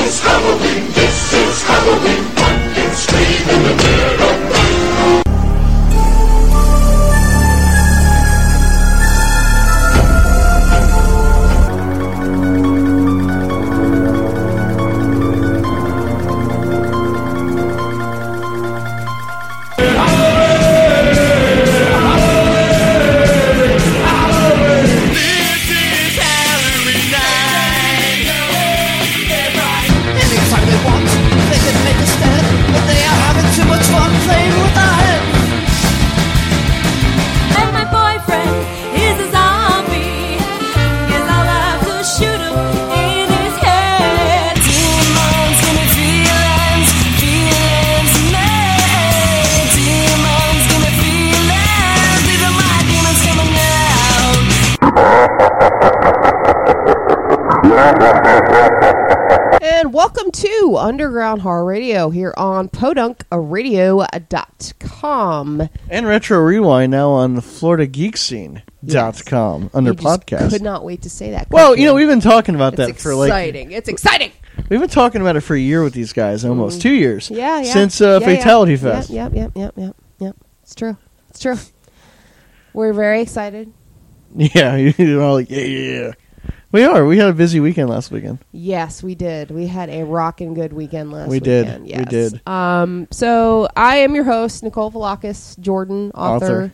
is Halloween, this is Halloween. Pumpkins scream in the dead of night. And welcome to Underground Horror Radio here on PodunkRadio.com. And Retro Rewind now on FloridaGeekScene.com under podcast. Could not wait to say that. Well, you know, we've been talking about that for exciting. It's exciting. We've been talking about it for a year with these guys, almost 2 years. Yeah. Since Fatality Fest. Yep. It's true. We're very excited. Yeah, you're all like, yeah. We are. We had a busy weekend last weekend. Yes, we did. We had a rockin' good weekend last We weekend. did. So I am your host, Nicole Velakis, Jordan, author.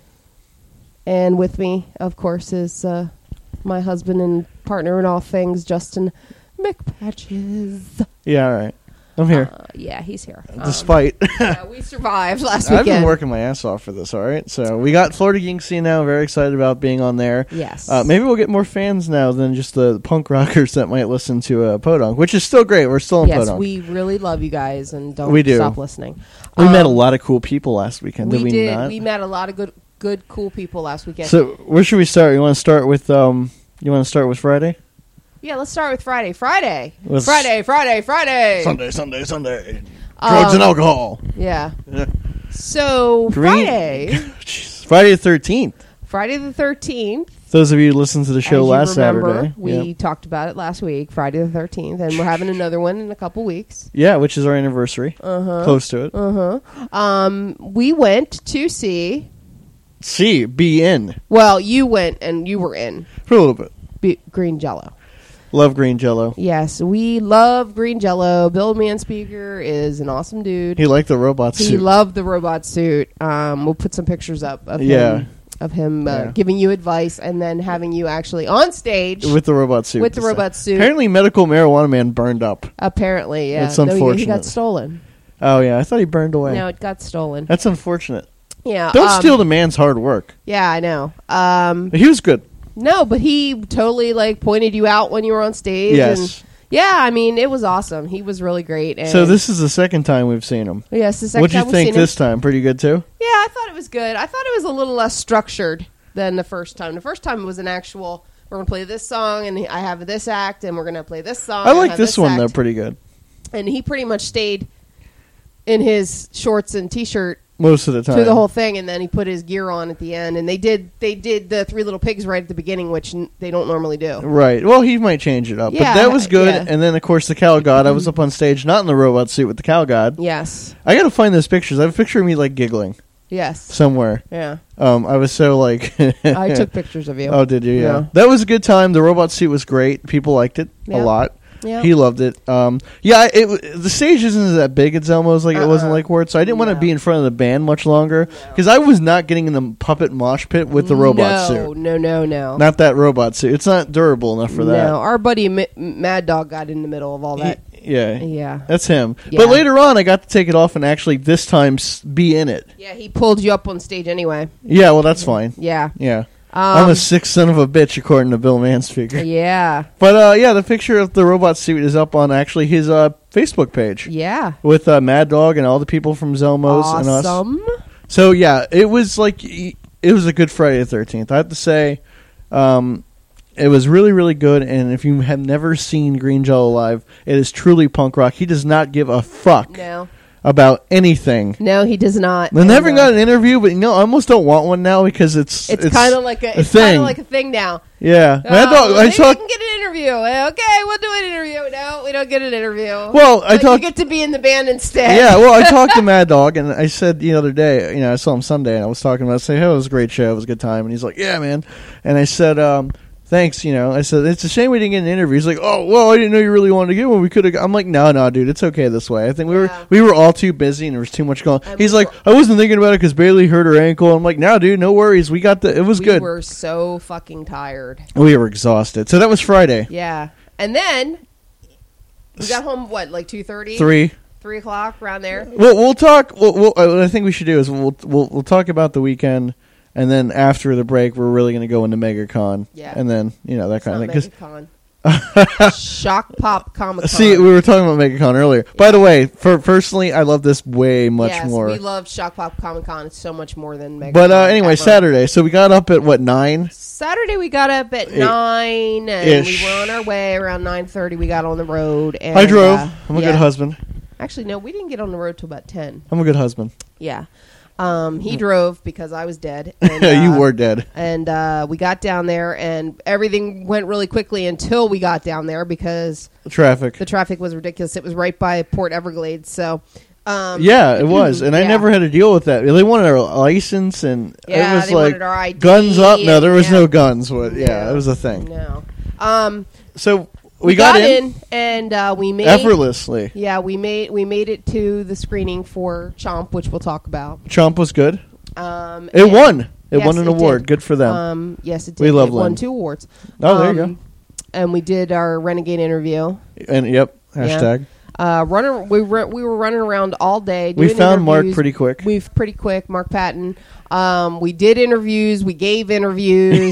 And with me, of course, is my husband and partner in all things, Justin McPatches. Yeah, all right. I'm here. Yeah, he's here. Despite. We survived last weekend. I've been working my ass off for this, all right? So we got Florida Geek Scene now. Very excited about being on there. Yes. Maybe we'll get more fans now than just the punk rockers that might listen to Podunk, which is still great. We're still in Podunk. Yes, we really love you guys, and don't stop listening. We met a lot of cool people last weekend, did we not? We met a lot of good, cool people last weekend. So where should we start? You want to start with Friday? Yeah, let's start with Friday. Friday. Sunday. Drugs and alcohol. Yeah. So, Friday. Friday the 13th. Friday the 13th. Those of you who listened to the show last Saturday. We talked about it last week, Friday the 13th, and we're having another one in a couple weeks. Yeah, which is our anniversary. Close to it. We went to see... Be in. Well, you went, and you were in. For a little bit. Green Jello. Love Green Jello. Yes, we love Green Jello. Bill Manspeaker is an awesome dude. He liked the robot suit. He loved the robot suit. We'll put some pictures up of him giving you advice and then having you actually on stage. With the robot suit. Apparently, Medical Marijuana Man burned up. Apparently, yeah. It's unfortunate. He got stolen. Oh, yeah. I thought he burned away. No, it got stolen. That's unfortunate. Yeah. Don't steal the man's hard work. Yeah, I know. He was good. No, but he totally pointed you out when you were on stage. Yes. And, yeah, I mean, it was awesome. He was really great. And so this is the second time we've seen him. Yes, the second What'd time you think this time? Pretty good, too? Yeah, I thought it was good. I thought it was a little less structured than the first time. The first time it was an actual, we're going to play this song, and I have this act, and we're going to play this song. I like this one, though, pretty good. And he pretty much stayed in his shorts and T-shirt most of the time through the whole thing, and then he put his gear on at the end, and they did the Three Little Pigs right at the beginning, which they don't normally do. Right. Well, he might change it up, but that was good. Yeah. And then of course the Cow God. I was up on stage, not in the robot suit with the Cow God. Yes. I got to find those pictures. I have a picture of me giggling. Yes. Somewhere. Yeah. I was so I took pictures of you. Oh, did you? Yeah. That was a good time. The robot suit was great. People liked it a lot. Yeah. He loved it. The stage isn't that big at Zelmo's it wasn't like Ward, so I didn't want to be in front of the band much longer because I was not getting in the puppet mosh pit with the robot suit. No. Not that robot suit. It's not durable enough for that. No, our buddy Mad Dog got in the middle of all that. Yeah. That's him. Yeah. But later on, I got to take it off and actually this time be in it. Yeah, he pulled you up on stage anyway. Yeah, well, that's fine. Yeah. I'm a sick son of a bitch, according to Bill Manspeaker. Yeah. But, the picture of the robot suit is up on, actually, his Facebook page. Yeah. With Mad Dog and all the people from Zelmo's and us. Awesome. So, yeah, it was it was a good Friday the 13th. I have to say, it was really, really good, and if you have never seen Green Jello live, it is truly punk rock. He does not give a fuck. No. About anything. No, he does not. I never got an interview, but I almost don't want one now because it's kind of like a thing now. Yeah, Mad Dog. I can get an interview. Okay, we'll do an interview. No, We don't get an interview. Well, you get to be in the band instead. Yeah, well, I talked to Mad Dog, and I said the other day, I saw him Sunday, and I was talking about it. I said, hey, it was a great show. It was a good time. And he's like, yeah, man. And I said, thanks, I said, it's a shame we didn't get an interview. He's like, oh, well, I didn't know you really wanted to get one. We could have. I'm like, no, dude, it's okay this way. I think we were all too busy, and there was too much going on. He's like, I wasn't thinking about it because Bailey hurt her ankle. I'm like, no, dude, no worries. We got it was good. We were so fucking tired. We were exhausted. So that was Friday. Yeah. And then we got home, like 2:30? 3 o'clock, around there. We'll talk. What I think we should do is we'll talk about the weekend. And then after the break, we're really going to go into MegaCon. Yeah. And then, that kind of thing. MegaCon. Shock Pop Comic-Con. See, we were talking about MegaCon earlier. Yeah. By the way, personally, I love this way much more. Yes, we love Shock Pop Comic-Con. It's so much more than MegaCon. But anyway, Saturday. So we got up at, 9? Saturday we got up at 9. And we were on our way. Around 9:30 we got on the road. And, I drove. I'm a good husband. Actually, no, we didn't get on the road till about 10. I'm a good husband. Yeah. He drove because I was dead. And, you were dead. And we got down there, and everything went really quickly until we got down there because the traffic was ridiculous. It was right by Port Everglades, so. Yeah, it was, and I never had to deal with that. They wanted our license, and it was they like wanted our ID, guns up. No, there was no guns. But it was a thing. No. So. We got in and we made effortlessly. Yeah, we made it to the screening for Chomp, which we'll talk about. Chomp was good. It won. It won an award. Good for them. Yes, it did. We love it won 2 awards. Oh, there you go. And we did our Renegade interview. And hashtag. We were running around all day. We found Mark pretty quick. Mark Patton. We did interviews. We gave interviews.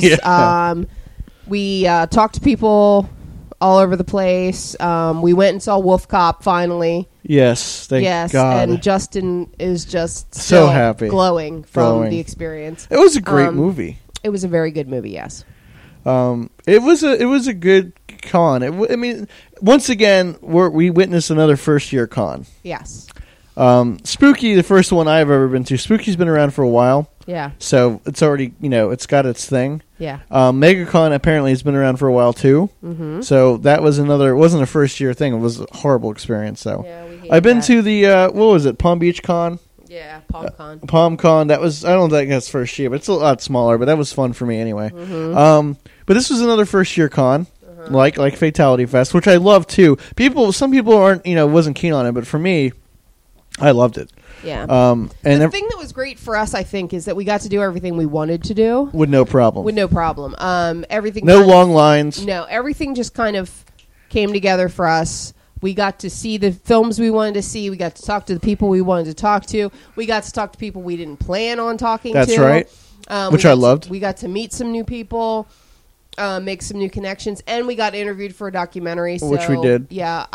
We talked to people all over the place. We went and saw Wolf Cop finally. Yes, thank God. And Justin is just so happy, glowing from the experience. It was a great movie. It was a very good movie. Yes. It was a good con. Once again, we witnessed another first year con. Yes. Spooky, the first one I've ever been to. Spooky's been around for a while. Yeah. So it's already, it's got its thing. Yeah. MegaCon apparently has been around for a while too. Mm-hmm. So that was it wasn't a first year thing. It was a horrible experience. So yeah, I've been to the, what was it, Palm Beach Con? Yeah, PalmCon. PalmCon, I don't think that's first year, but it's a lot smaller, but that was fun for me anyway. Mm-hmm. But this was another first year con. Like Fatality Fest, which I love too. Some people aren't, wasn't keen on it, but for me, I loved it. Yeah. And the thing that was great for us, I think, is that we got to do everything we wanted to do with no problem. Everything. No long lines. No, everything just kind of came together for us. We got to see the films we wanted to see. We got to talk to the people we wanted to talk to. We got to talk to people we didn't plan on talking to. That's right. Which I loved. We got to meet some new people. Make some new connections, and we got interviewed for a documentary. So, which we did. Yeah,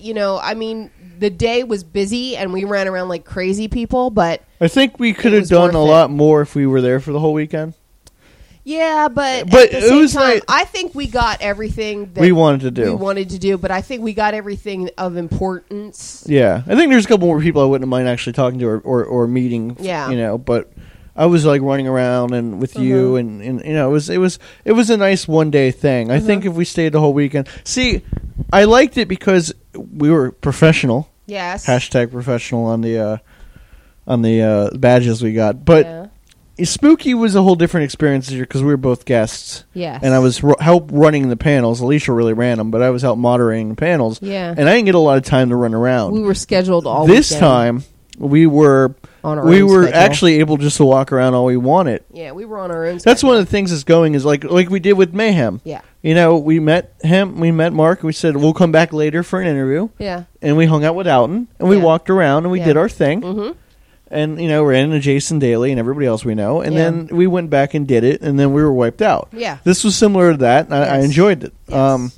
the day was busy, and we ran around like crazy people, but I think we could have done a lot more if we were there for the whole weekend. Yeah, but at the it was same time, I think we got everything that we wanted to do. But I think we got everything of importance. Yeah, I think there's a couple more people I wouldn't mind actually talking to or meeting. Yeah, but I was like running around and with you and it was a nice one day thing. I think if we stayed the whole weekend, I liked it because we were professional. Yes. Hashtag professional on the badges we got, but Spooky was a whole different experience this year because we were both guests. Yes. And I was help running the panels. Alicia really ran them, but I was help moderating the panels. Yeah. And I didn't get a lot of time to run around. We were scheduled all this weekend. time. We were actually able just to walk around all we wanted. Yeah, we were on our own. That's one of the things that's going is like we did with Mayhem. Yeah. We met Mark. We said we'll come back later for an interview. Yeah. And we hung out with Alton and we walked around and we did our thing. Mm-hmm. And ran into Jason Daly and everybody else we know. And then we went back and did it, and then we were wiped out. Yeah. This was similar to that. And I enjoyed it. Yes.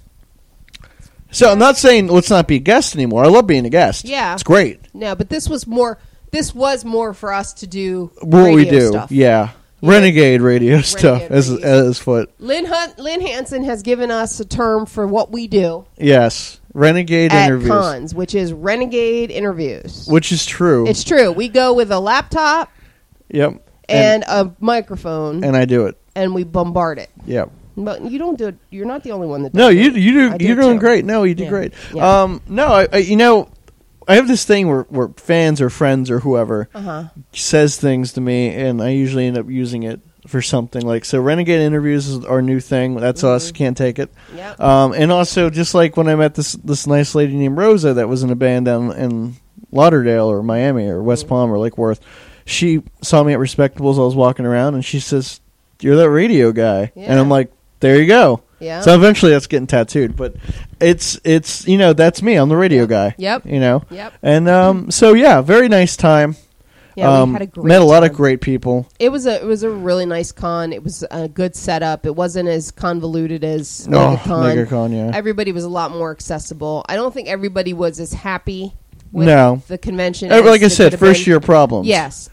So I'm not saying let's not be a guest anymore. I love being a guest. Yeah. It's great. No, but this was more for us to do what we do. Stuff. Yeah. Renegade radio stuff as foot. Lynn Hansen has given us a term for what we do. Yes. Renegade interviews. At cons, which is Renegade interviews. Which is true. It's true. We go with a laptop. Yep. And a microphone. And I do it. And we bombard it. Yep. But you don't do it. You're not the only one that does No, it. you do. You're doing too. great. No, you did great. Yeah. No, I have this thing where fans or friends or whoever says things to me, and I usually end up using it for something. Like, so Renegade Interviews is our new thing. That's us. Can't take it. Yep. And also, just like when I met this nice lady named Rosa that was in a band down in Lauderdale or Miami or West Palm or Lake Worth, she saw me at Respectables. I was walking around, and she says, "You're that radio guy." Yeah. And I'm like, there you go. Yeah. So eventually that's getting tattooed, but it's that's me. I'm the radio guy. Yep. Yep. And so yeah, very nice time. Yeah, we had a great met a lot of time. great people. It was a really nice con. It was a good setup. It wasn't as convoluted as MegaCon, yeah. Everybody was a lot more accessible. I don't think everybody was as happy with the convention. Like I said, first year problems. Yes.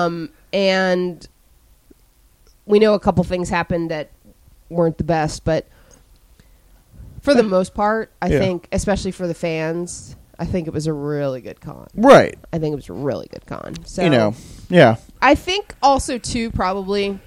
And we know a couple things happened that weren't the best, but for the most part, I think, especially for the fans, I think it was a really good con. Right. I think it was a really good con. So yeah. I think also too probably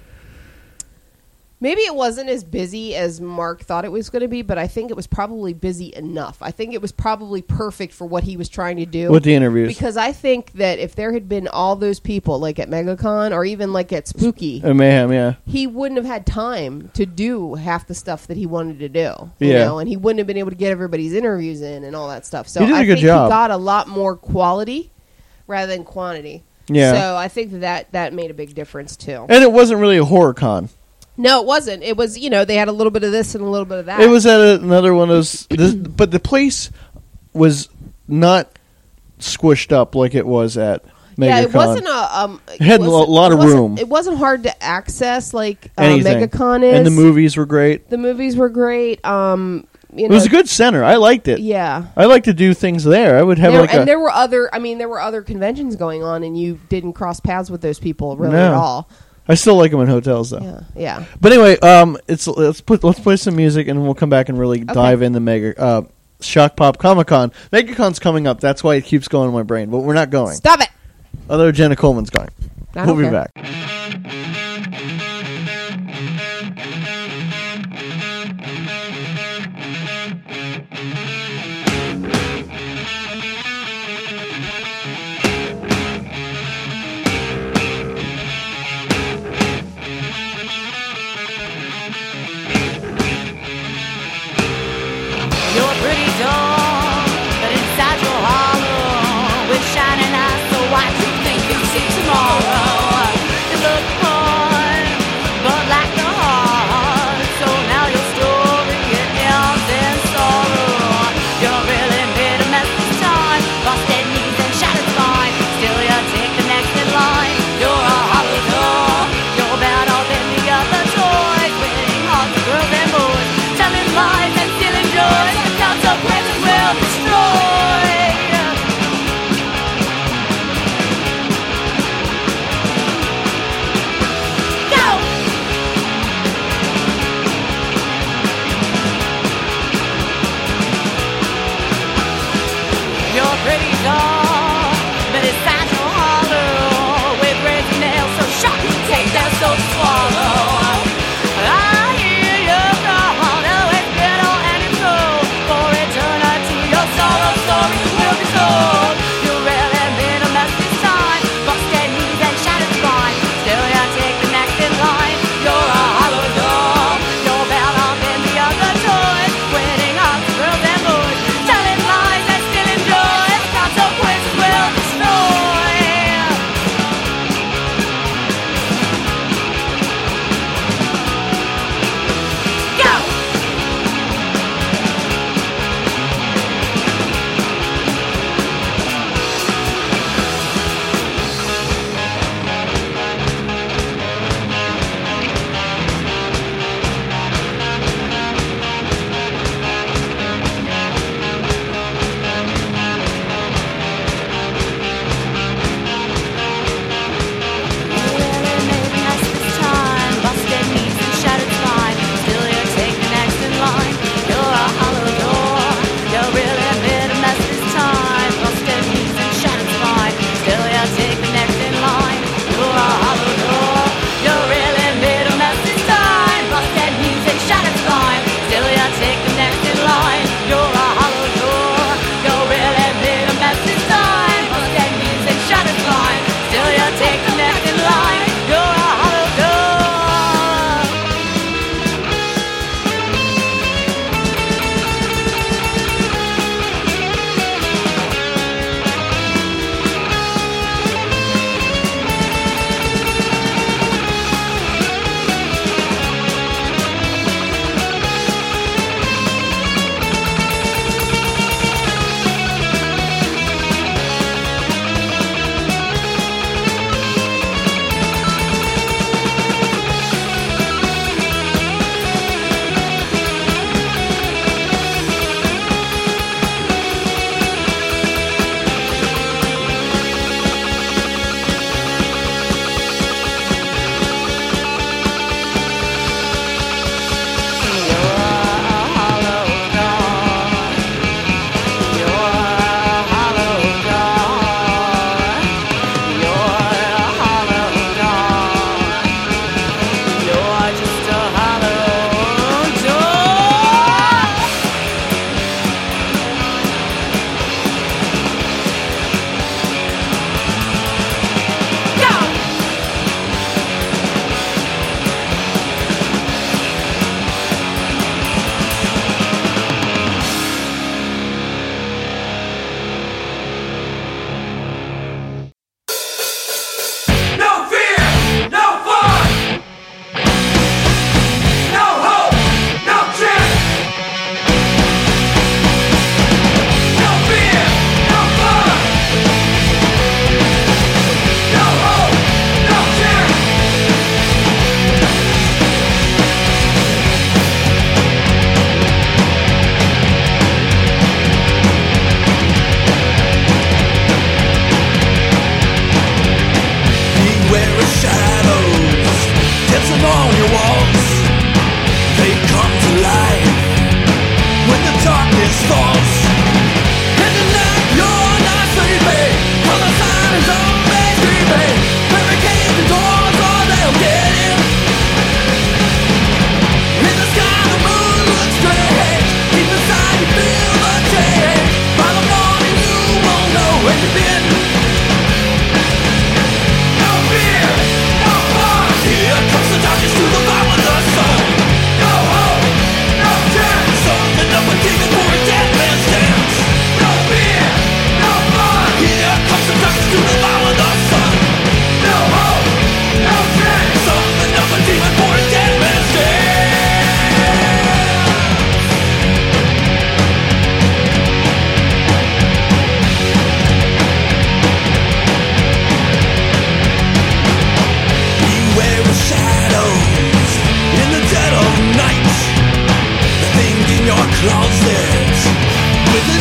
maybe it wasn't as busy as Mark thought it was going to be, but I think it was probably busy enough. I think it was probably perfect for what he was trying to do with the interviews. Because I think that if there had been all those people like at MegaCon or even like at Spooky, Mayhem, yeah, he wouldn't have had time to do half the stuff that he wanted to do. Yeah, and he wouldn't have been able to get everybody's interviews in and all that stuff. So he did a good job. He got a lot more quality rather than quantity. Yeah. So I think that made a big difference too. And it wasn't really a horror con. No, it wasn't. It was, they had a little bit of this and a little bit of that. It was at another one of those, but the place was not squished up like it was at MegaCon. Yeah, it wasn't it had a lot of room. It wasn't hard to access like Anything. MegaCon is. And the movies were great. The movies were great. It was a good center. I liked it. Yeah, I like to do things there. I would have there were other conventions going on, and you didn't cross paths with those people really at all. I still like them in hotels though. Yeah. But anyway, let's play some music and we'll come back and really dive into Shock Pop Comic Con. MegaCon's coming up. That's why it keeps going in my brain. But we're not going. Stop it. Although Jenna Coleman's going. We'll be back. Shining eyes, so why do you think you see tomorrow?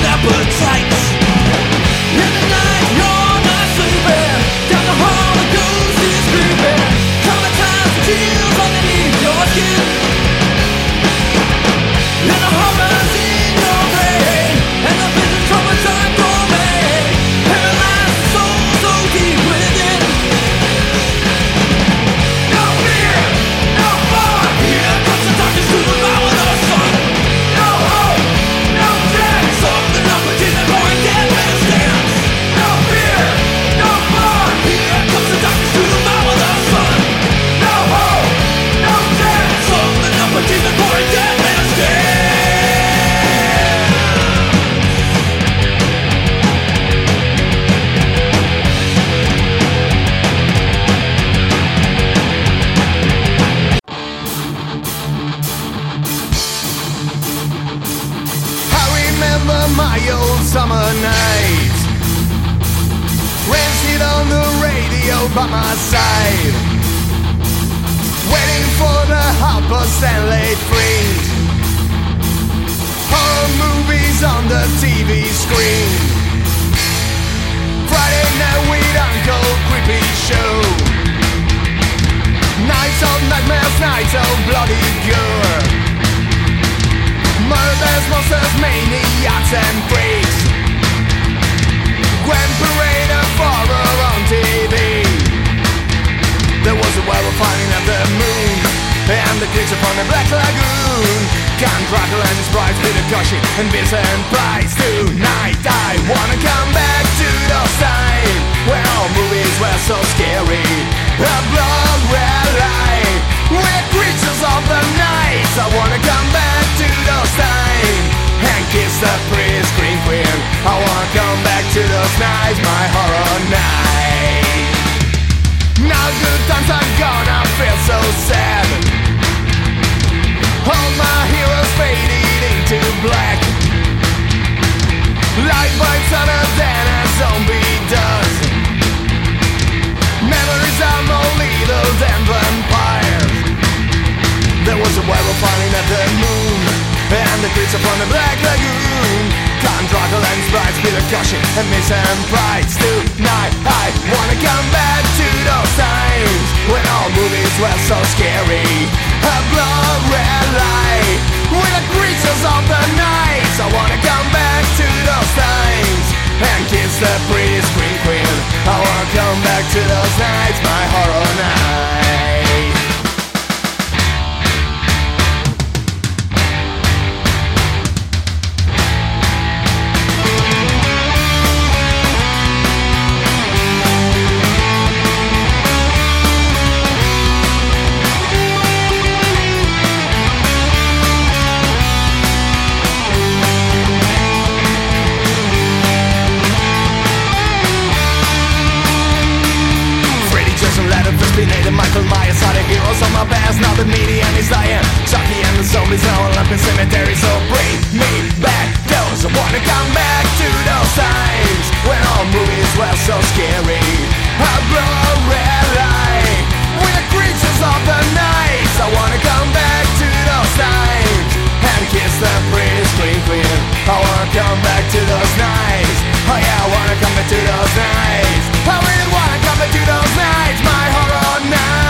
appetites. In the night you're not sleeping, down the hall the ghost is creeping. Traumatized chills underneath your skin. And the horrors in your brain, and the vision traumatized for me. Paralyzed soul so deep within. No fear, no more. Here comes the darkness to devour the sun. No hope, no dread. Something up within the pouring dead man stands. No fear, no more. Here comes the darkness to devour the sun. No hope, no dread. Something up within the pouring dead man stands. I remember my old summer nights, rancid on the radio by my side, waiting for the Hoppers and late freeze. Horror movies on the TV screen. Friday night with Uncle Creepy Show. Nights of nightmares, nights of bloody gore. Murders, monsters, maniacs and freaks. Grand Parade of Horror on TV. There was a werewolf hiding at the moon, and the creature from the Black Lagoon. Count Dracula and his brides, Peter Cushing and Vincent Price. Tonight I wanna come back to those times when all movies were so scary. A blood red light, we're creatures of the night. I wanna come back to those times and kiss the pretty scream queen. I wanna come back to those nights, my horror night. Now good times are gone, I feel so sad. All my heroes faded into black, like bites on a den as zombie does. Memories are more lethal than vampires. There was a werewolf howling at the moon, and the creature from the Black Lagoon. Count Dracula and his brides, Peter Cushing and Vincent Price. Tonight I wanna come back to those times when all movies were so scary. A blood red light, we're the creatures of the night. I wanna come back to those times and kiss the pretty scream queen. I wanna come back to those nights, my horror night. Michael Myers are the heroes of my past. Now the median is dying. Chucky and the zombies are all up in cemetery. So bring me back those. I wanna come back to those times when all movies were so scary. A blood red light, we're the creatures of the night. I wanna come back to those times and kiss the pretty scream queen. I wanna come back to those nights. Oh yeah, I wanna come back to those nights. I really wanna come back to those nights, my horror night.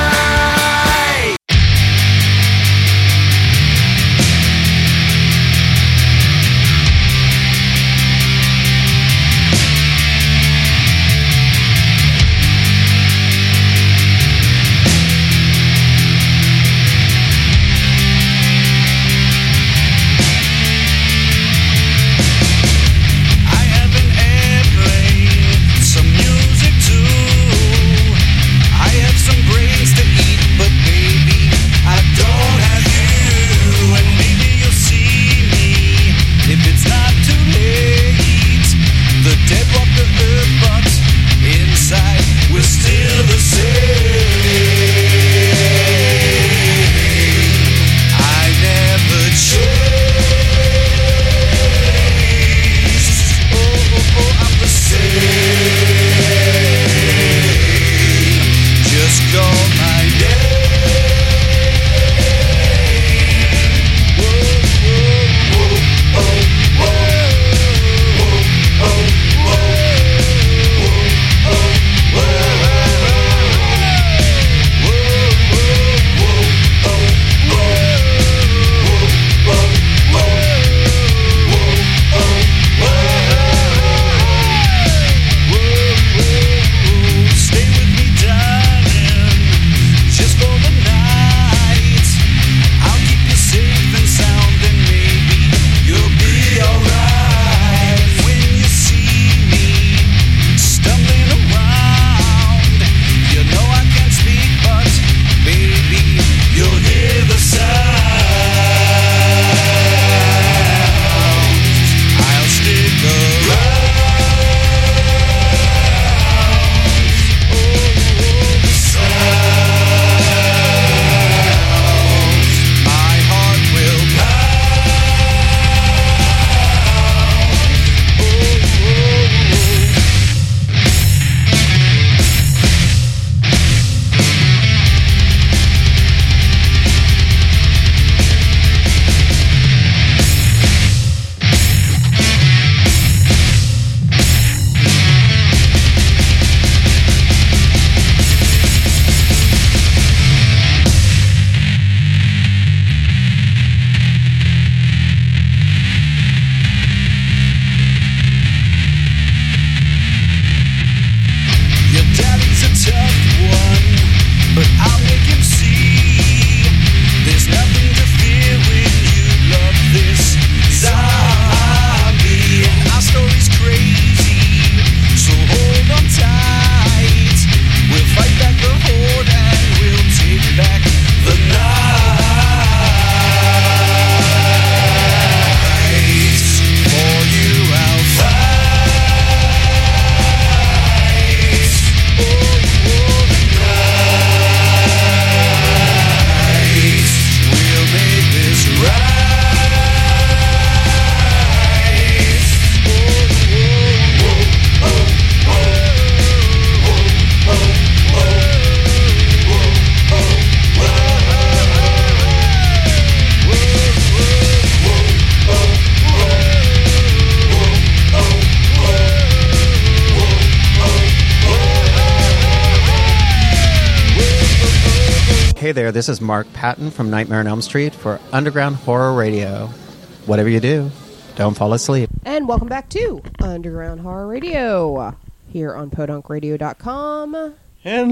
Hey there, this is Mark Patton from Nightmare on Elm Street for Underground Horror Radio. Whatever you do, don't fall asleep. And welcome back to Underground Horror Radio here on podunkradio.com. And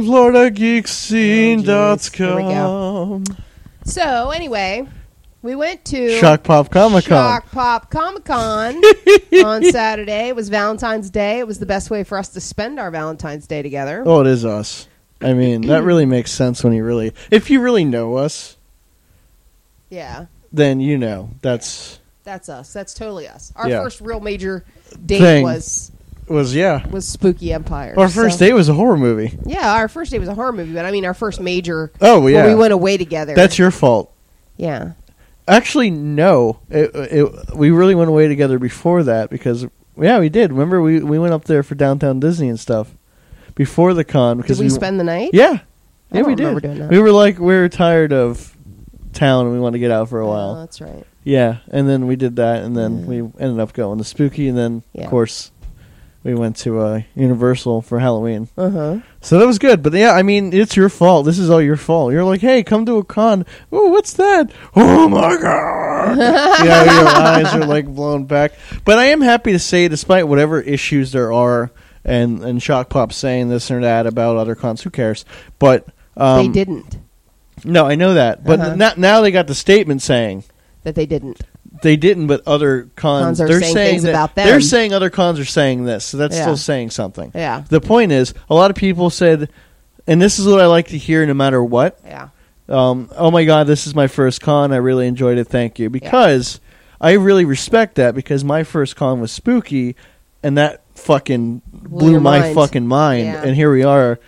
FloridaGeekScene.com. So, anyway, we went to Shock Pop Comic-Con. Shock Pop Comic-Con on Saturday. It was Valentine's Day. It was the best way for us to spend our Valentine's Day together. Oh, it is us. I mean, that really makes sense when if you really know us. Yeah. Then you know. That's us. That's totally us. Our Yeah. first real major date was Spooky Empire. Our first date was a horror movie. Yeah, our first date was a horror movie, but I mean our first major. Oh, yeah. Where we went away together. That's your fault. Yeah. Actually, no. We really went away together before that because, yeah, we did. Remember, we went up there for Downtown Disney and stuff before the con. Because did we spend the night? Yeah. I Yeah, don't we remember did. doing that. We were tired of town and we wanted to get out for a while. Oh, that's right. Yeah, and then we did that, and then we ended up going to Spooky, and then, of course, we went to Universal for Halloween. Uh-huh. So that was good. But, yeah, I mean, it's your fault. This is all your fault. You're like, hey, come to a con. Oh, what's that? Oh, my God. Yeah, your eyes are, like, blown back. But I am happy to say, despite whatever issues there are, and Shock Pop saying this or that about other cons, who cares? But they didn't. No, I know that. But now they got the statement saying that they didn't. They didn't, but other cons are they're saying saying things that, about them. They're saying other cons are saying this, so that's Yeah. still saying something. Yeah. The point is, a lot of people said, and this is what I like to hear no matter what. Yeah. Oh my God, this is my first con. I really enjoyed it. Thank you. Because I really respect that because my first con was Spooky, and that fucking blew my mind. fucking mind. Yeah. And here we are,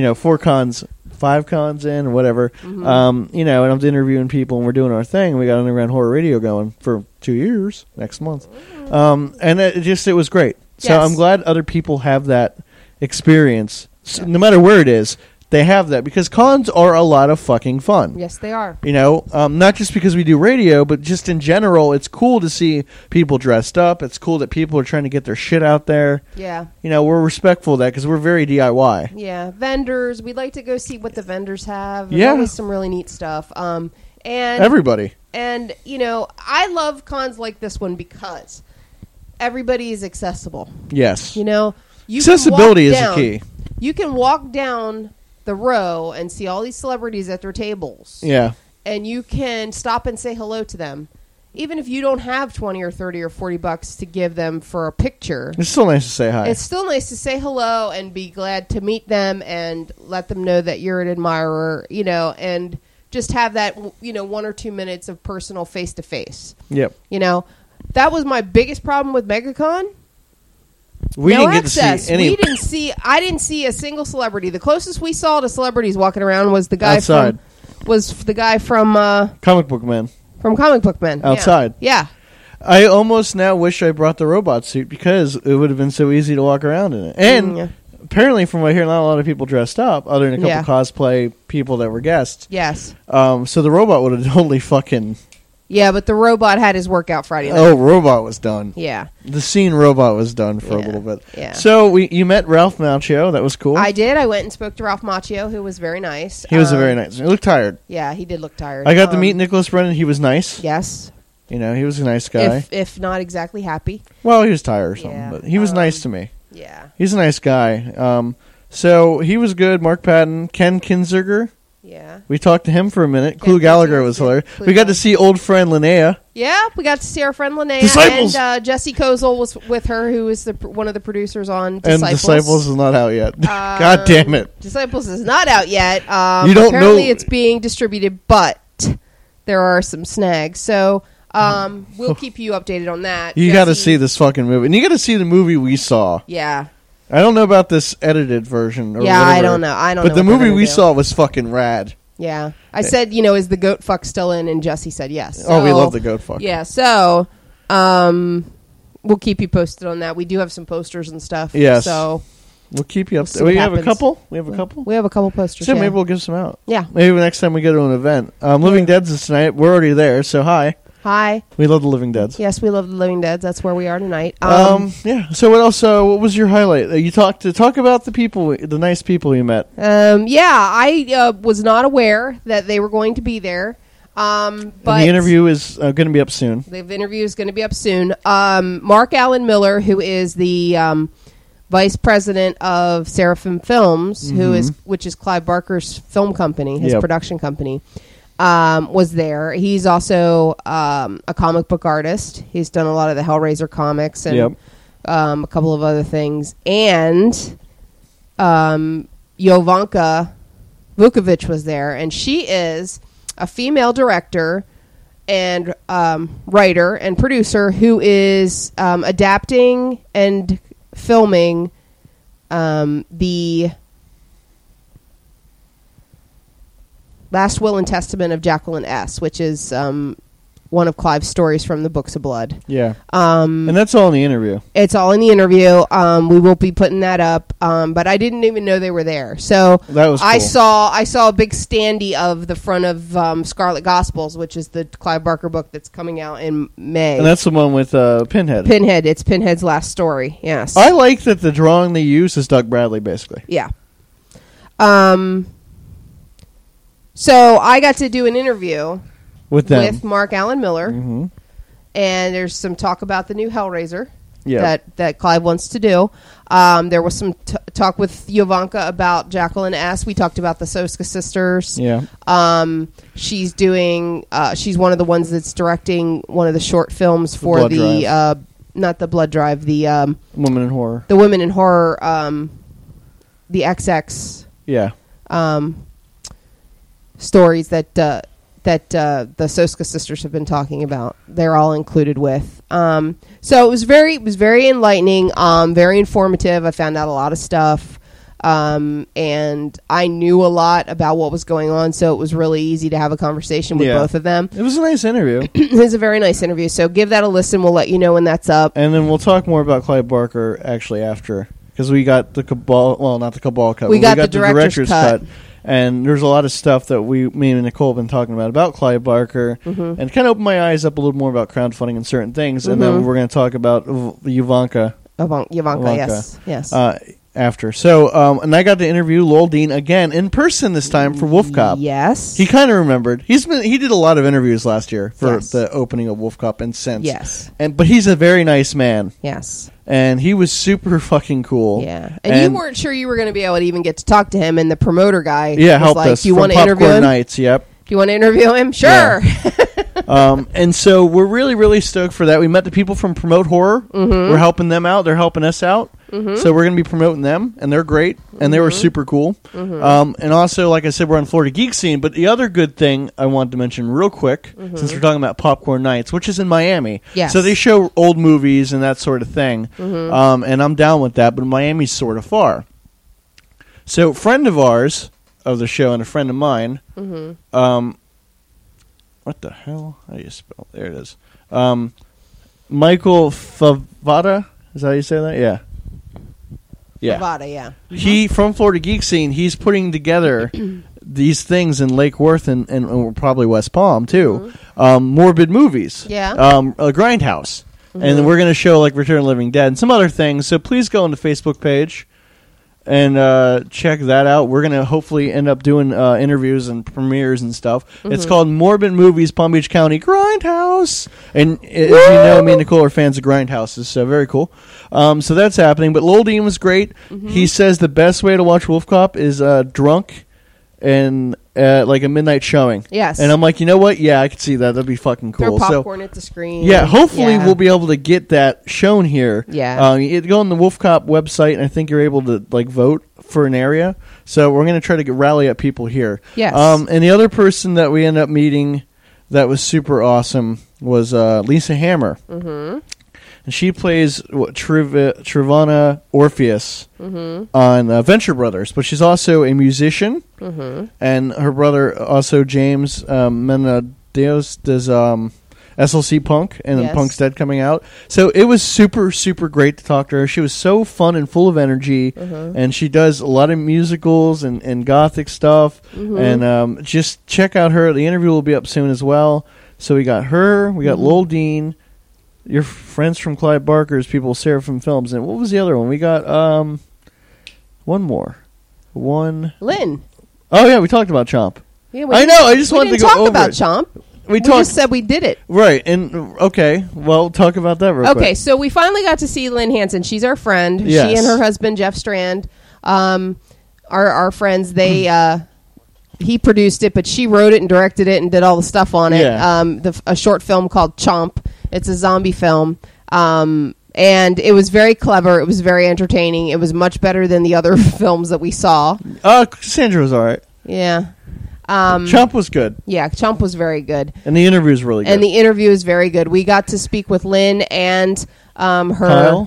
5 cons in or whatever, Mm-hmm. and I'm interviewing people and we're doing our thing. And we got Underground Horror Radio going for 2 years next month, and it was great. So Yes. I'm glad other people have that experience, no matter where it is. They have that because cons are a lot of fucking fun. Yes, they are. Not just because we do radio, but just in general, it's cool to see people dressed up. It's cool that people are trying to get their shit out there. Yeah. We're respectful of that because we're very DIY. Yeah, vendors. We'd like to go see what the vendors have. Yeah. Always some really neat stuff. And Everybody. And I love cons like this one because everybody is accessible. Yes. You Accessibility can is walk the key. You can walk down the row and see all these celebrities at their tables. Yeah. And you can stop and say hello to them. Even if you don't have 20 or 30 or 40 bucks to give them for a picture. It's still nice to say hi. It's still nice to say hello and be glad to meet them and let them know that you're an admirer, and just have that, 1 or 2 minutes of personal face-to-face. Yep. That was my biggest problem with MegaCon. We no didn't get access. to see any. I didn't see a single celebrity. The closest we saw to celebrities walking around was the guy outside. from Comic Book Man. From Comic Book Man. Outside. Yeah. I almost now wish I brought the robot suit because it would have been so easy to walk around in it. And apparently, from what I hear, not a lot of people dressed up, other than a couple cosplay people that were guests. Yes. So the robot would have totally fucking. Yeah, but the robot had his workout Friday night. Oh, robot was done. Yeah. The scene robot was done for a little bit. Yeah. So you met Ralph Macchio. That was cool. I did. I went and spoke to Ralph Macchio, who was very nice. He was very nice. He looked tired. Yeah, he did look tired. I got to meet Nicholas Brennan. He was nice. Yes. He was a nice guy. If not exactly happy. Well, he was tired or something, Yeah. but he was nice to me. Yeah. He's a nice guy. So he was good. Mark Patton, Ken Kinziger. Yeah. We talked to him for a minute. Clue Gallagher was hilarious. We got to see old friend Linnea. Yeah, we got to see our friend Linnea. Disciples! And Jesse Kozel was with her, who is one of the producers on Disciples. And Disciples is not out yet. God damn it. Disciples is not out yet. You don't apparently know. It's being distributed, but there are some snags. So we'll keep you updated on that. You got to see this fucking movie. And you got to see the movie we saw. Yeah. I don't know about this edited version. Or yeah, whatever, I don't know. But the movie we saw was fucking rad. Yeah. I said, is the goat fuck still in? And Jesse said yes. Oh, we love the goat fuck. Yeah, so we'll keep you posted on that. We do have some posters and stuff. Yes. So we'll keep you up. see We what have a happens. couple? We have a couple? we have a couple posters. Maybe we'll give some out. Yeah. Maybe next time we go to an event. Living Dead's is tonight. We're already there, so hi. Hi. We love the Living Deads. Yes, we love the Living Deads. That's where we are tonight. Yeah. So what else? What was your highlight? You talk about the people, the nice people you met. I was not aware that they were going to be there. But and the interview is going to be up soon. The interview is going to be up soon. Mark Allen Miller, who is the vice president of Seraphim Films, which is Clive Barker's film company, his production company, was there. He's also a comic book artist. He's done a lot of the Hellraiser comics and a couple of other things. And Jovanka Vukovic was there, and she is a female director and writer and producer who is adapting and filming the Last Will and Testament of Jacqueline S., which is one of Clive's stories from the Books of Blood. Yeah. And that's all in the interview. It's all in the interview. We will be putting that up. But I didn't even know they were there. So that was cool. I saw a big standee of the front of Scarlet Gospels, which is the Clive Barker book that's coming out in May. And that's the one with Pinhead. Pinhead. It's Pinhead's last story. Yes. I like that the drawing they use is Doug Bradley, basically. Yeah. So I got to do an interview with them, with Mark Allen Miller, and there's some talk about the new Hellraiser that Clive wants to do. There was some talk with Jovanka about Jacqueline S. We talked about the Soska sisters. Yeah. She's doing. She's one of the ones that's directing one of the short films for the not the Blood Drive, the Women in Horror. The Women in Horror. The XX. Yeah. Stories that the Soska sisters have been talking about. They're all included with. So it was very enlightening, very informative. I found out a lot of stuff, and I knew a lot about what was going on. So it was really easy to have a conversation with both of them. It was a nice interview. It was a very nice interview. So give that a listen. We'll let you know when that's up, and then we'll talk more about Clive Barker actually after, because we got the Cabal. Well, not the Cabal cut. We got the director's cut. And there's a lot of stuff that me and Nicole have been talking about Clive Barker, and kind of opened my eyes up a little more about crowdfunding and certain things. And then we're going to talk about Jovanka. Jovanka, yes. After. So, and I got to interview Lowell Dean again in person this time for Wolf Cop. Yes. He kind of remembered. He did a lot of interviews last year for the opening of Wolf Cop and since. Yes. But he's a very nice man. Yes. And he was super fucking cool. Yeah. And you weren't sure you were going to be able to even get to talk to him, and the promoter guy helped like, us. Do you want to interview him? Nights, yep. Do you want to interview him? Sure. Yeah. And so we're really, really stoked for that. We met the people from Promote Horror. We're helping them out. They're helping us out. So we're going to be promoting them, and they're great, and they were super cool. And also, like I said, we're on Florida Geek Scene. But the other good thing I wanted to mention real quick, since we're talking about Popcorn Nights, which is in Miami. Yes. So they show old movies and that sort of thing. And I'm down with that, but Miami's sort of far. So a friend of ours, of the show, and a friend of mine, what the hell? How do you spell? There it is. Michael Favada. Is that how you say that? Yeah. Yeah. Favada, yeah. He, from Florida Geek Scene, he's putting together these things in Lake Worth and probably West Palm, too. Morbid movies. Yeah. A Grindhouse. And then we're going to show, like, Return of the Living Dead and some other things. So please go on the Facebook page and check that out. We're going to hopefully end up doing interviews and premieres and stuff. It's called Morbid Movies, Palm Beach County Grindhouse. And as you know, me and Nicole are fans of Grindhouses, so very cool. So that's happening. But Lowell Dean was great. He says the best way to watch Wolf Cop is drunk and like a midnight showing. Yes. And I'm like, you know what? Yeah, I could see that. That'd be fucking cool. Throw popcorn at the screen. Yeah, hopefully we'll be able to get that shown here. Yeah. You go on the Wolf Cop website, and I think you're able to like vote for an area. So we're going to try to rally up people here. Yes. And the other person that we ended up meeting that was super awesome was Lisa Hammer. And she plays Trivana Orpheus on Venture Brothers, but she's also a musician, and her brother, also James Menadeos, does SLC Punk, and Punk's Dead coming out. So it was super, super great to talk to her. She was so fun and full of energy, and she does a lot of musicals and gothic stuff, and just check out her. The interview will be up soon as well. So we got her. We got Lowell Dean. Your friends from Clive Barker's people, Seraphim Films, and what was the other one? We got one more. Lynn. Oh yeah, we talked about Chomp. Yeah, I know. I just wanted to go over talk about it. Chomp. We talked, just said we did it. Right, and okay, well, talk about that real quick. Okay, so we finally got to see Lynn Hansen. She's our friend. Yes. She and her husband, Jeff Strand, are our friends. They he produced it, but she wrote it and directed it and did all the stuff on it. Yeah. A short film called Chomp. It's a zombie film. And it was very clever. It was very entertaining. It was much better than the other films that we saw. Cassandra was all right. Yeah. Chomp was good. Yeah, Chomp was very good. And the interview was really good. And the interview is very good. We got to speak with Lynn and her...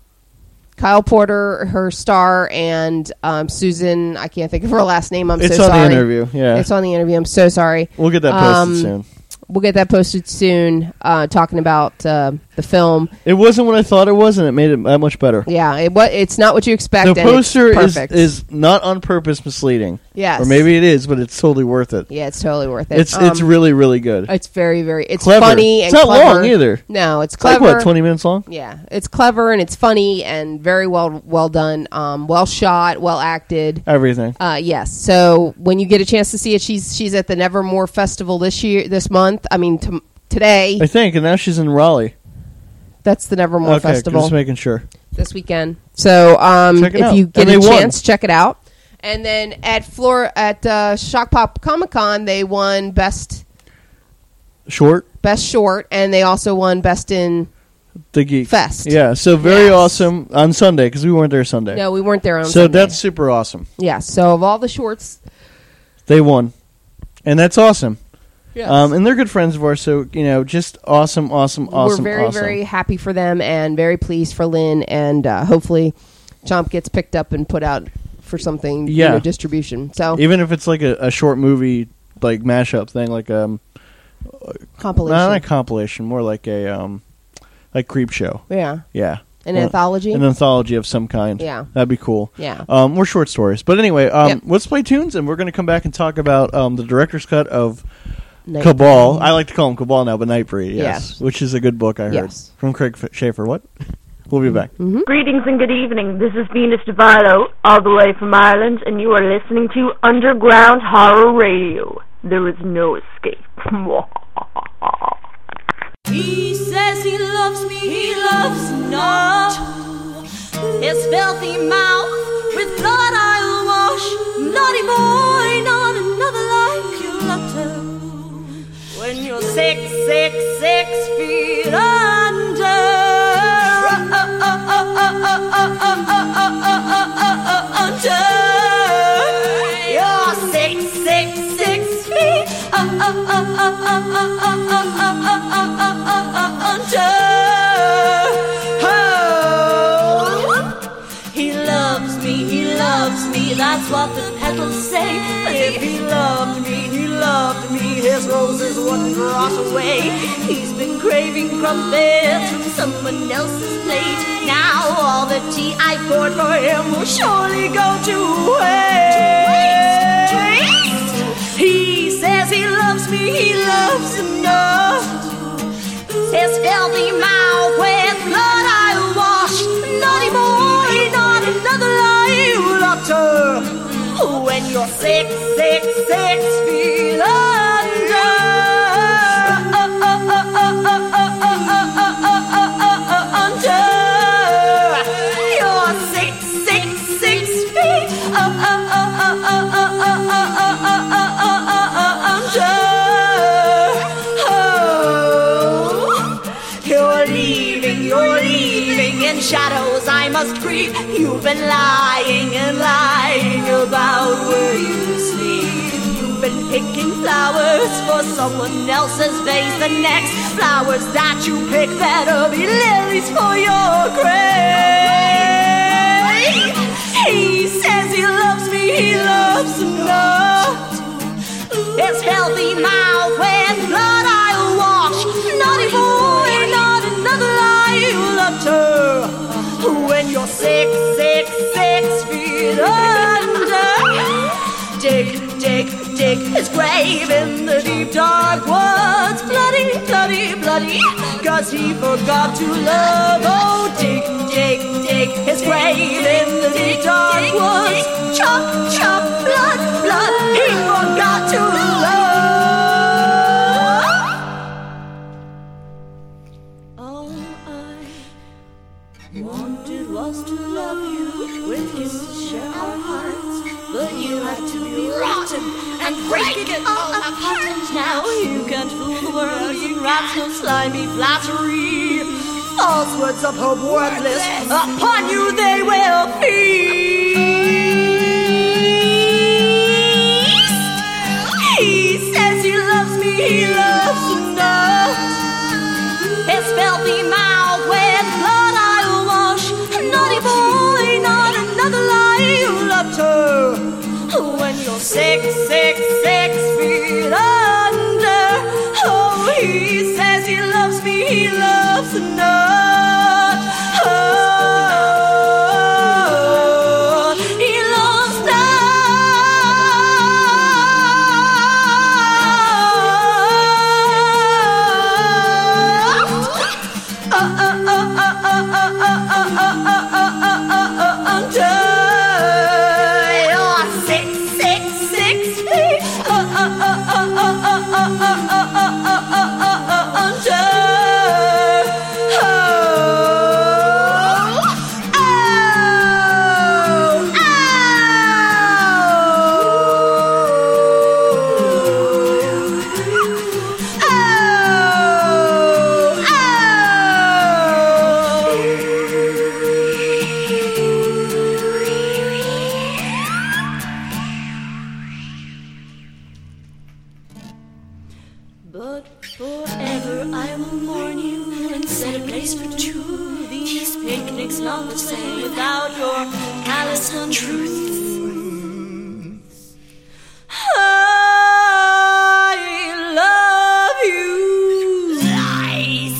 Kyle Porter, her star, and Susan, I can't think of her last name. It's so sorry. It's on the interview, yeah. It's on the interview. I'm so sorry. We'll get that posted soon. We'll get that posted soon, talking about the film. It wasn't what I thought it was, and it made it that much better. Yeah, it's not what you expect. The poster is not on purpose misleading. Yes. Or maybe it is, but it's totally worth it. Yeah, it's totally worth it. It's really, really good. It's very, very... It's clever. funny and it's not clever. long either. No, it's It's clever. like, what, 20 minutes long? Yeah. It's clever, and it's funny, and very well done. Well shot, well acted. Everything. Yes. So when you get a chance to see it, she's at the Nevermore Festival this month. I mean, today. I think, and now she's in Raleigh. That's the Nevermore Festival. Just making sure. This weekend. So if you get a chance, check it out. And then at Shock Pop Comic Con, they won Best Short, and they also won Best in the Geek Fest. Yeah, so very awesome on Sunday, because we weren't there Sunday. No, we weren't there on Sunday. So Sunday. that's super awesome. Yeah, so of all the shorts... They won. And that's awesome. Yes. And they're good friends of ours, so, just awesome. We're very, very happy for them and very pleased for Lynn, and hopefully Chomp gets picked up and put out for something, distribution. So even if it's like a short movie, like mashup thing, like compilation. Not a compilation, more like a like Creep Show. Yeah. Yeah. An anthology? An anthology of some kind. Yeah. That'd be cool. Yeah. We're short stories. But anyway, let's play tunes, and we're going to come back and talk about the director's cut of Cabal. I like to call him Cabal now, but Nightbreed, yes. Which is a good book, I heard. From Craig Schaefer. What? We'll be back. Mm-hmm. Greetings and good evening. This is Venus DeVilo, all the way from Ireland, and you are listening to Underground Horror Radio. There is no escape. He says he loves me, he loves not. His filthy mouth with blood I'll wash. Naughty boy, not another like you utter. When you're 6 feet under. You're 6 feet He loves me, that's what the petals say. But if he loved me, his roses wouldn't rot away. He's been craving crumpets from someone else's plate. Now all the tea I poured for him will surely go to waste. He says he loves me, he loves enough. His filthy mouth with blood I'll wash. Naughty boy, not another lie you'll utter. When you're 6 feet under. You're 6 feet You're leaving in shadows I must grieve. You've been lying and lying about where you sleep. You've been picking flowers for someone else's vase. The next flowers that you pick better be lilies for your grave. He says he loves me, he loves enough. His filthy mouth with blood I'll wash. Naughty boy, not another lie you'll utter. When you're 6 feet under. Dig dig his grave in the deep dark woods. Bloody, bloody, bloody, 'cause he forgot to love. Oh, dig, dig, dig his grave in the deep dark woods. Chop, chop, blood, blood, he forgot to love. All I wanted was to love you with kisses, share our hearts, but you had to be rotten and break it all apart. And now you can't fool the world using rats, no slimy flattery. False words of hope worthless, upon you they will feast. He says he loves me, he loves not. His filthy mouth with blood I'll wash. Naughty boy, not another lie, you loved her. When you're 6 feet under. Oh, he says he loves me, he loves not. Oh, he loves But forever I will mourn you and set a place for two. These picnics not the same without your callous untruth. I love you. Lies.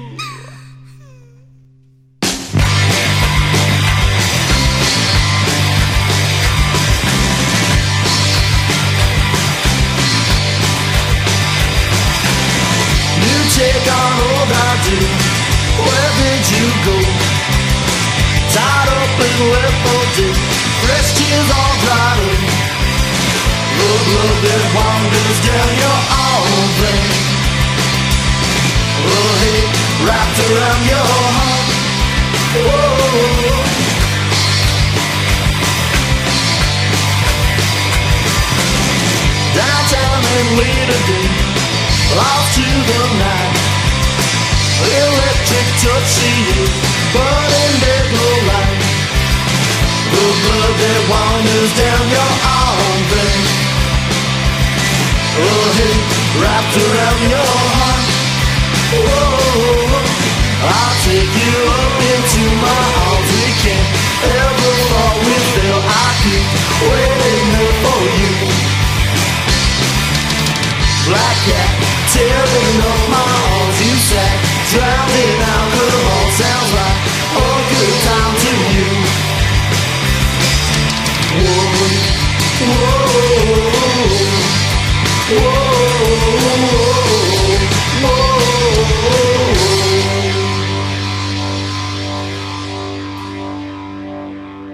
Take on all I do. Where did you go? Tied up and left for dead. Fresh tears all dried up. The blood that wanders down your arm vein. The hate wrapped around your heart. Whoa. Downtown and later day. Lost to the night. Electric touch to you, burning dead no light. The blood that wanders down your arm vein. A hate wrapped around your heart. Whoa, I'll take you up into my arms. We can't ever fall without. I keep waiting there for you. Black cat tearing up my arms. You sat drowning alcohol. Sounds like a good time to you. Whoa, whoa, whoa, whoa.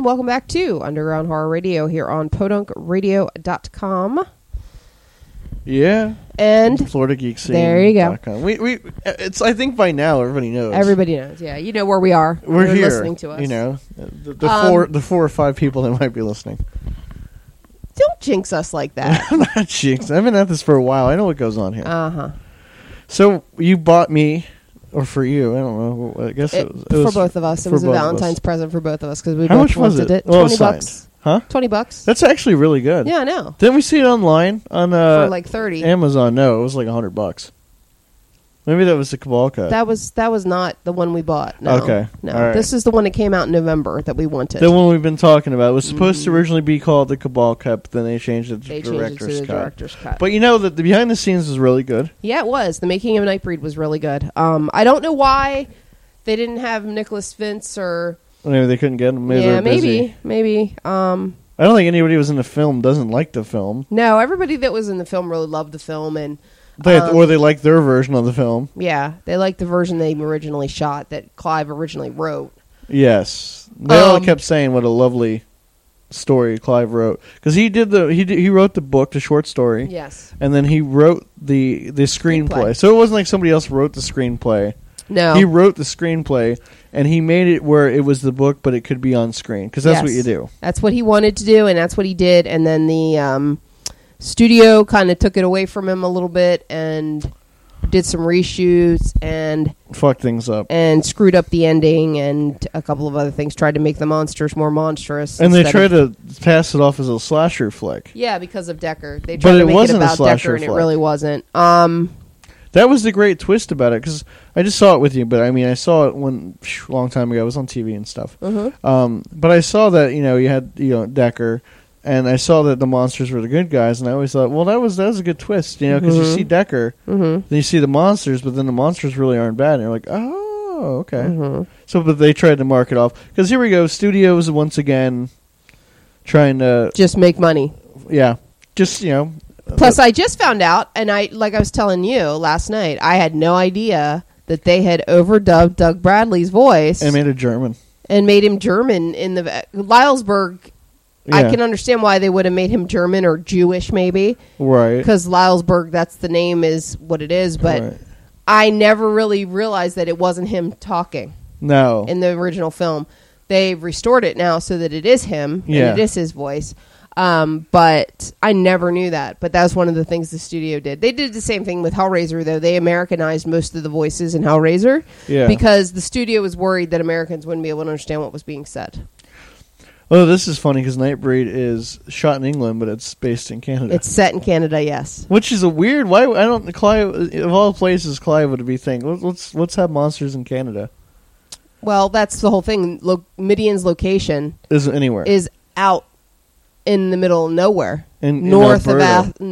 and welcome back to Underground Horror Radio here on podunkradio.com. Yeah. And Florida Geek Scene. There you go. It's, I think by now everybody knows. Everybody knows, yeah. You know where we are. We're You're here. Listening to us. You know, the 4 or 5 people that might be listening. Don't jinx us like that. I'm not jinxed. I've been at this for a while. I know what goes on here. Uh-huh. So you bought me, or for you, I don't know. I guess it was for both of us. It was a Valentine's present for both of us because we How both much was wanted it. Well, $20. Huh? $20. That's actually really good. Yeah, I know. Didn't we see it online on for like $30? Amazon? No, it was like $100. Maybe that was the Cabal cut. That was not the one we bought. No. Okay. No. All right. This is the one that came out in November that we wanted. The one we've been talking about. It was supposed to originally be called the Cabal cut, but then they changed it to They Director's changed it to the Cut. Director's Cut. But you know that the behind the scenes was really good. Yeah, it was. The making of Nightbreed was really good. I don't know why they didn't have Nicholas Vince or... Maybe they couldn't get him. Maybe they're busy. Maybe. I don't think anybody who was in the film doesn't like the film. No, everybody that was in the film really loved the film, and or they like their version of the film. Yeah, they liked the version they originally shot that Clive originally wrote. Yes, they all kept saying what a lovely story Clive wrote because he wrote the book, the short story. Yes, and then he wrote the screenplay. So it wasn't like somebody else wrote the screenplay. No, he wrote the screenplay and he made it where it was the book, but it could be on screen because that's what you do. That's what he wanted to do, and that's what he did. And then the studio kind of took it away from him a little bit and did some reshoots and fucked things up and screwed up the ending and a couple of other things. Tried to make the monsters more monstrous, and they tried to pass it off as a slasher flick. Yeah, because of Decker, they tried to make it about Decker, and it really wasn't. That was the great twist about it because I just saw it with you, but I mean I saw it a long time ago. I was on TV and stuff, but I saw that you had Decker. And I saw that the monsters were the good guys, and I always thought, well, that was a good twist, because you see Decker, then you see the monsters, but then the monsters really aren't bad, and you're like, oh, okay. So, but they tried to mark it off because here we go, studios once again trying to just make money. Yeah, just Plus, I just found out, and I was telling you last night, I had no idea that they had overdubbed Doug Bradley's voice and made it German, and made him German in the Lylesburg. Yeah. I can understand why they would have made him German or Jewish, maybe. Right. Because Lylesburg, that's the name, is what it is. But I never really realized that it wasn't him talking. No. In the original film. They've restored it now so that it is him. Yeah. And it is his voice. But I never knew that. But that was one of the things the studio did. They did the same thing with Hellraiser, though. They Americanized most of the voices in Hellraiser. Yeah. Because the studio was worried that Americans wouldn't be able to understand what was being said. Oh, this is funny because Nightbreed is shot in England, but it's based in Canada. It's set in Canada, yes. Which is a weird. Why I don't Clive of all places Clive would be thinking. Let's have monsters in Canada. Well, that's the whole thing. Midian's location isn't anywhere. Is out in the middle of nowhere, north of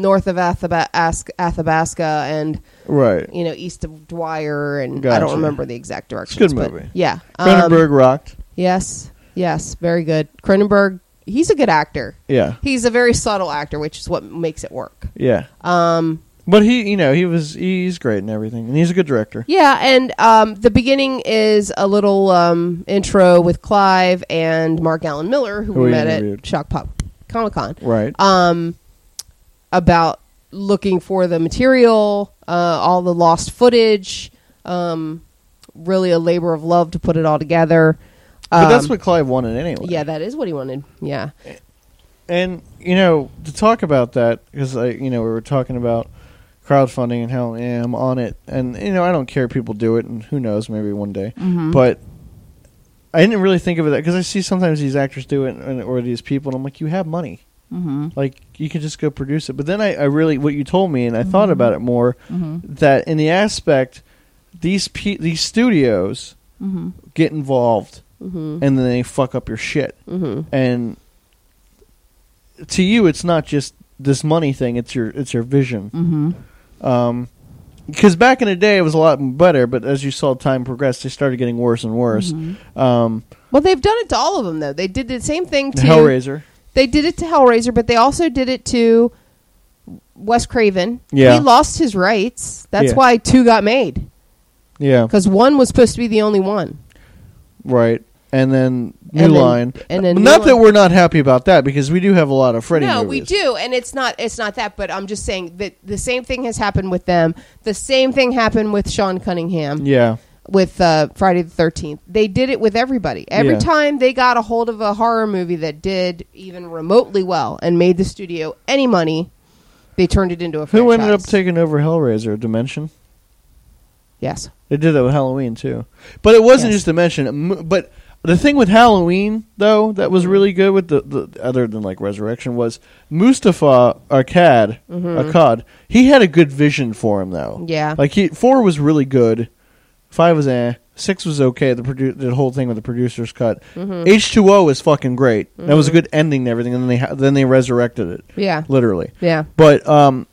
Athabasca, and east of Dwyer, and I don't remember the exact directions. It's a good movie. Yeah, Cronenberg rocked. Yes, very good. Cronenberg, he's a good actor. Yeah. He's a very subtle actor, which is what makes it work. Yeah. But he's great and everything, and he's a good director. Yeah, and the beginning is a little intro with Clive and Mark Allen Miller, who we met at Shock Pop Comic-Con. Right. About looking for the material, all the lost footage, really a labor of love to put it all together. But that's what Clive wanted anyway. Yeah, that is what he wanted. Yeah. And, to talk about that, because, we were talking about crowdfunding and how I'm on it. And, I don't care if people do it, and who knows, maybe one day. Mm-hmm. But I didn't really think of it that, because I see sometimes these actors do it, or these people, and I'm like, you have money. Mm-hmm. Like, you can just go produce it. But then I really, what you told me, and I thought about it more, that in the aspect, these studios get involved. And then they fuck up your shit. And to you, it's not just this money thing; it's your vision. Because back in the day, it was a lot better. But as you saw time progress, they started getting worse and worse. Well, they've done it to all of them, though. They did the same thing to Hellraiser. They did it to Hellraiser, but they also did it to Wes Craven. Yeah. He lost his rights. That's why 2 got made. Yeah, because 1 was supposed to be the only one. Right. and then New Line. And then not that we're not happy about that, because we do have a lot of Freddy No, movies. we do, and it's not that. But I'm just saying that the same thing has happened with them. The same thing happened with Sean Cunningham. Yeah. With Friday the 13th. They did it with everybody. Every Yeah. time they got a hold of a horror movie that did even remotely well and made the studio any money, they turned it into a franchise. Who ended up taking over Hellraiser? Dimension? Yes. They did that with Halloween, too. But it wasn't just Dimension. But the thing with Halloween, though, that was really good with the other than like Resurrection, was Mustafa Akkad. He had a good vision for him, though. Yeah. Like 4 was really good. 5 was 6 was okay. The whole thing with the producer's cut. H2O is fucking great. That was a good ending to everything. And then they resurrected it. Yeah. Literally. Yeah. But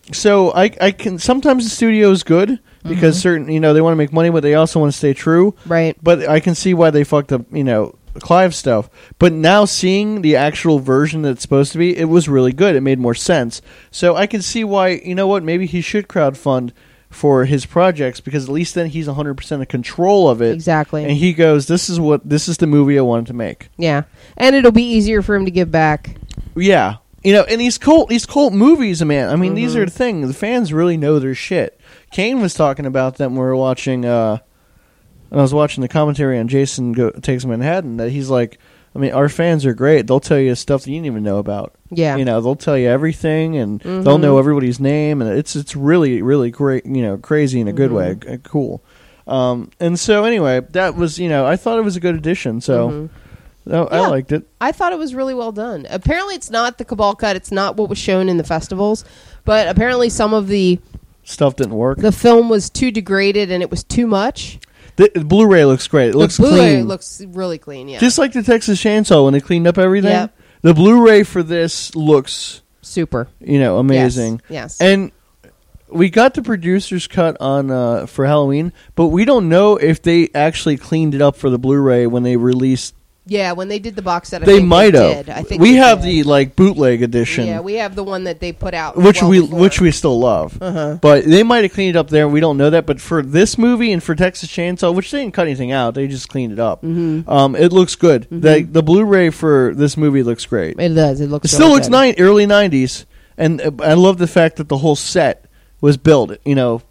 so I can sometimes the studio is good because certain they want to make money, but they also want to stay true. Right. But I can see why they fucked up Clive stuff. But now seeing the actual version that it's supposed to be, it was really good. It made more sense. So I can see why maybe he should crowdfund for his projects, because at least then he's 100% in control of it. Exactly. And he goes, this is the movie I wanted to make. Yeah. And it'll be easier for him to give back. Yeah. And these cult movies, man, I mean, these are the things. The fans really know their shit. Kane was talking about them when we were watching, and I was watching the commentary on Jason Takes Manhattan, that he's like, I mean, our fans are great. They'll tell you stuff that you didn't even know about. Yeah. They'll tell you everything, and they'll know everybody's name, and it's really, really great, crazy in a good way, cool. And so, anyway, that was, I thought it was a good addition, so I liked it. I thought it was really well done. Apparently, it's not the Cabal cut. It's not what was shown in the festivals, but apparently some of the stuff didn't work. The film was too degraded, and it was too much. The Blu-ray looks great. It looks clean. The Blu-ray looks really clean, yeah. Just like the Texas Chainsaw when they cleaned up everything. Yep. The Blu-ray for this looks super. Amazing. Yes. And we got the producer's cut on for Halloween, but we don't know if they actually cleaned it up for the Blu-ray when they released. Yeah, when they did the box set, they might have. I think we have the bootleg edition. Yeah, we have the one that they put out, which we still love. But they might have cleaned it up there. We don't know that. But for this movie and for Texas Chainsaw, which they didn't cut anything out, they just cleaned it up. It looks good. The Blu-ray for this movie looks great. It does. It looks. It still looks early 90s, and I love the fact that the whole set was built. The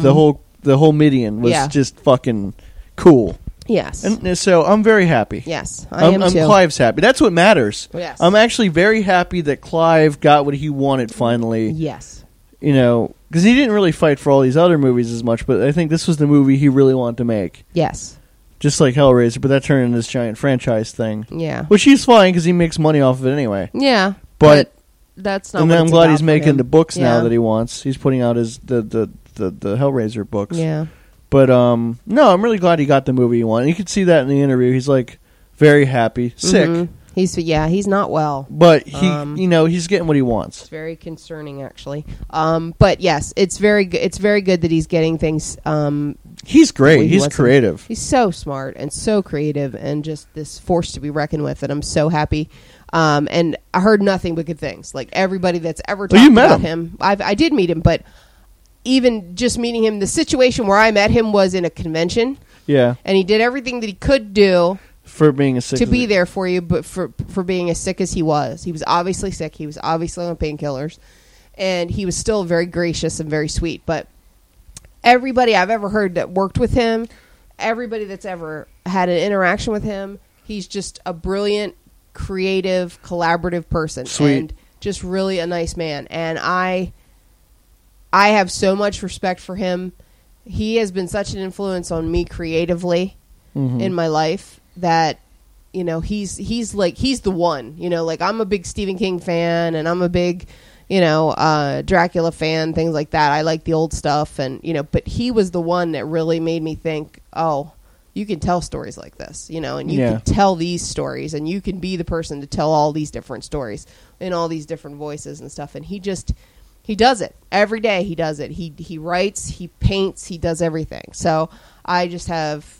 whole Midian was just fucking cool. Yes. And so I'm very happy. Yes, I am too. Clive's happy. That's what matters. Yes. I'm actually very happy that Clive got what he wanted finally. Yes. Because he didn't really fight for all these other movies as much, but I think this was the movie he really wanted to make. Yes. Just like Hellraiser, but that turned into this giant franchise thing. Yeah. Which he's fine because he makes money off of it anyway. Yeah. But that's not. And what then I'm it's glad about he's for making him. the books now that he wants. He's putting out the Hellraiser books. Yeah. But no, I'm really glad he got the movie he wanted. You could see that in the interview. He's like very happy, sick. He's not well. But he, he's getting what he wants. It's very concerning, actually. But yes, it's very good. It's very good that he's getting things. He's great. He's creative. He's so smart and so creative, and just this force to be reckoned with. And I'm so happy. And I heard nothing but good things. Like everybody that's ever talked about him, I did meet him, but even just meeting him, the situation where I met him was in a convention. Yeah, and he did everything that he could do for being as sick to be there for you, but for being as sick as he was obviously sick. He was obviously on painkillers, and he was still very gracious and very sweet. But everybody I've ever heard that worked with him, everybody that's ever had an interaction with him, he's just a brilliant, creative, collaborative person. Sweet. And just really a nice man. And I have so much respect for him. He has been such an influence on me creatively in my life that, he's the one. Like I'm a big Stephen King fan, and I'm a big, Dracula fan, things like that. I like the old stuff, and but he was the one that really made me think, oh, you can tell stories like this, and you can tell these stories, and you can be the person to tell all these different stories in all these different voices and stuff. And he does it every day. He does it. He writes, he paints, he does everything. So I just have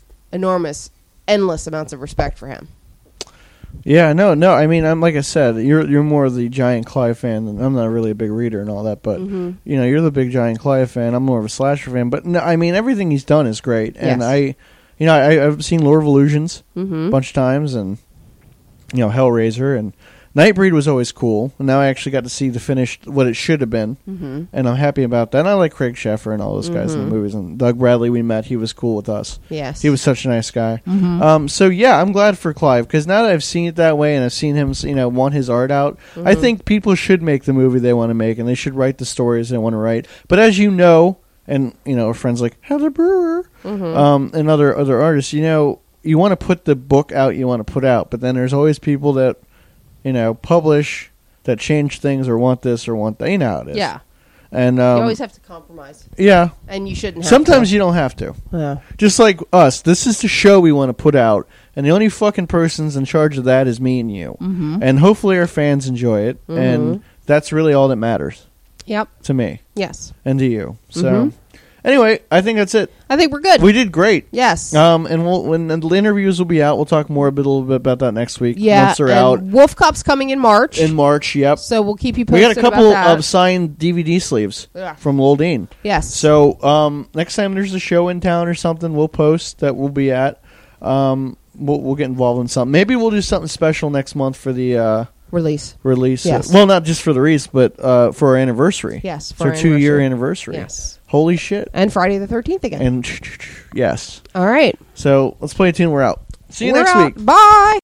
endless amounts of respect for him. Yeah, no. I mean, I'm like I said, you're more the giant Clive fan than I'm. Not really a big reader and all that, but you're the big giant Clive fan. I'm more of a slasher fan. But no, I mean, everything he's done is great, and I've seen Lord of Illusions a bunch of times, and Hellraiser, and Nightbreed was always cool. And now I actually got to see the finished what it should have been, and I'm happy about that. And I like Craig Sheffer and all those guys in the movies. And Doug Bradley, we met, he was cool with us. Yes, he was such a nice guy. So yeah, I'm glad for Clive, because now that I've seen it that way and I've seen him, want his art out, I think people should make the movie they want to make, and they should write the stories they want to write. But as you know, and friends like Heather Brewer, and other artists, you want to put the book out you want to put out, but then there's always people that publish that change things or want this or want that. You know how it is. Yeah. And you always have to compromise. Yeah. And you shouldn't have Sometimes to. you don't have to. Yeah. Just like us. This is the show we want to put out, and the only fucking person's in charge of that is me and you. And hopefully our fans enjoy it, and that's really all that matters. Yep. To me. Yes. And to you. So, anyway, I think that's it. I think we're good. We did great. Yes. And when the little will be out, we'll talk more a little bit about that next week. Yeah. Once they're out. Wolf Cup's coming in March. Yep. So we'll keep you posted. We got a couple about that. of signed DVD sleeves from Lil Dean. Yes. So next time there's a show in town or something, we'll post that we'll be at. We'll get involved in something. Maybe we'll do something special next month for the release. Yes. Well, not just for the release, but for our anniversary. Yes. For our 2-year anniversary. Yes. Holy shit. And Friday the 13th again. And yes. All right. So let's play a tune. We're out. See you next week. Bye.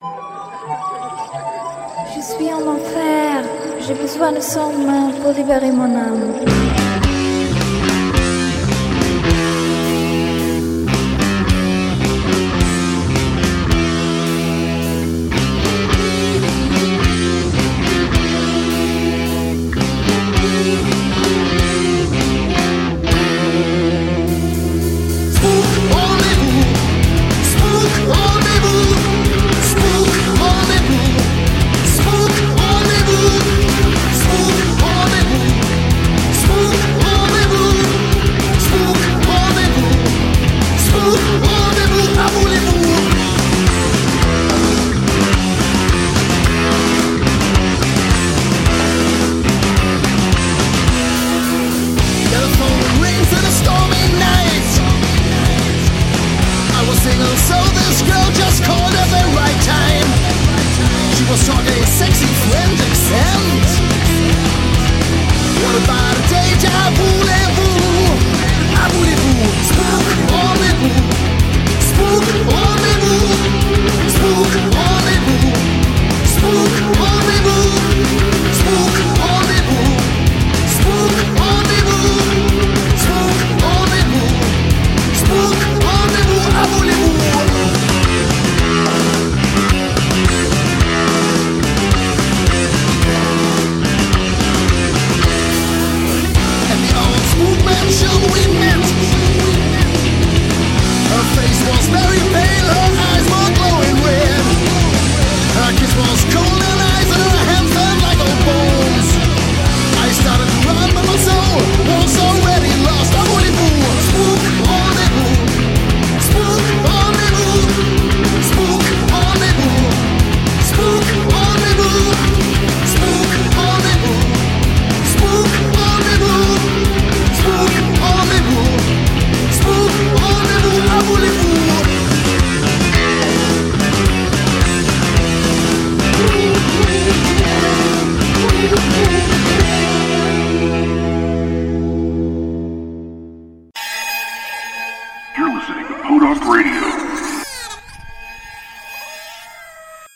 Je suis en enfer. J'ai besoin de son main pour libérer mon âme. You're listening to Podunk Radio.